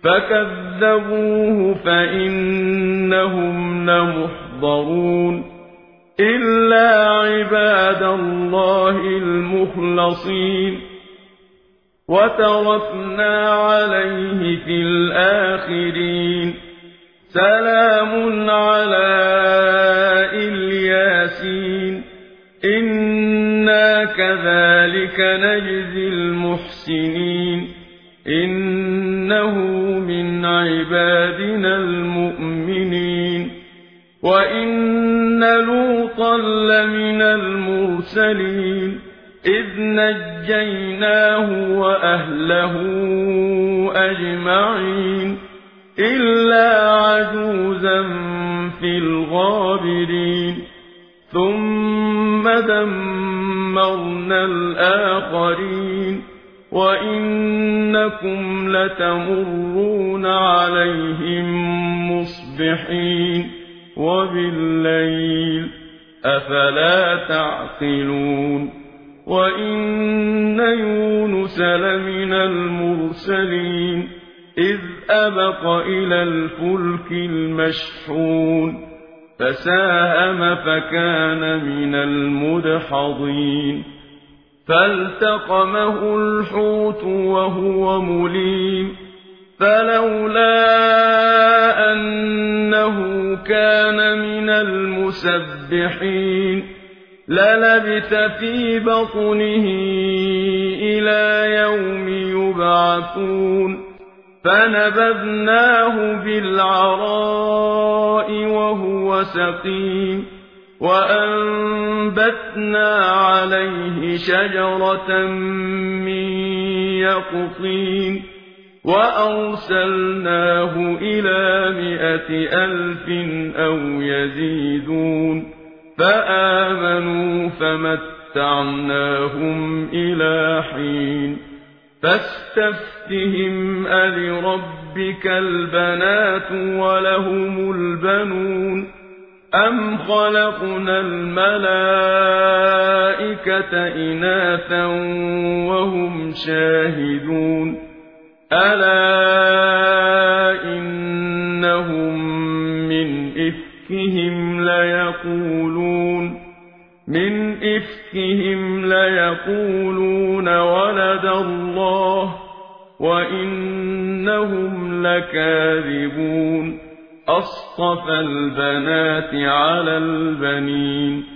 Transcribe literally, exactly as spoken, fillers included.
فكذبوه فإنهم لمحضرون إلا عباد الله المخلصين وتركنا عليه في الآخرين سلام على الياسين إنا كذلك نجزي المحسنين إنه من عبادنا المؤمنين وإن لوطا لمن المرسلين إذ نجيناه وأهله أجمعين إلا عجوزا في الغابرين ثم دمرنا الآخرين وإنكم لتمرون عليهم مصبحين وبالليل أفلا تعقلون وإن يونس لمن المرسلين إذ أبق إلى الفلك المشحون فساهم فكان من المدحضين فالتقمه الحوت وهو مليم فلولا أنه كان من المسبحين للبث في بطنه إلى يوم يبعثون فنبذناه بالعراء وهو سقيم وأنبتنا عليه شجرة من يقطين وأرسلناه إلى مائة ألف أو يزيدون فآمنوا فمتعناهم إلى حين فاستفتهم ألربك البنات ولهم البنون أم خلقنا الملائكة إناثا وهم شاهدون ألا إنهم من إفكهم ليقولون من إفكهم ليقولون ولد الله وإنهم لكاذبون أصطفى البنات على البنين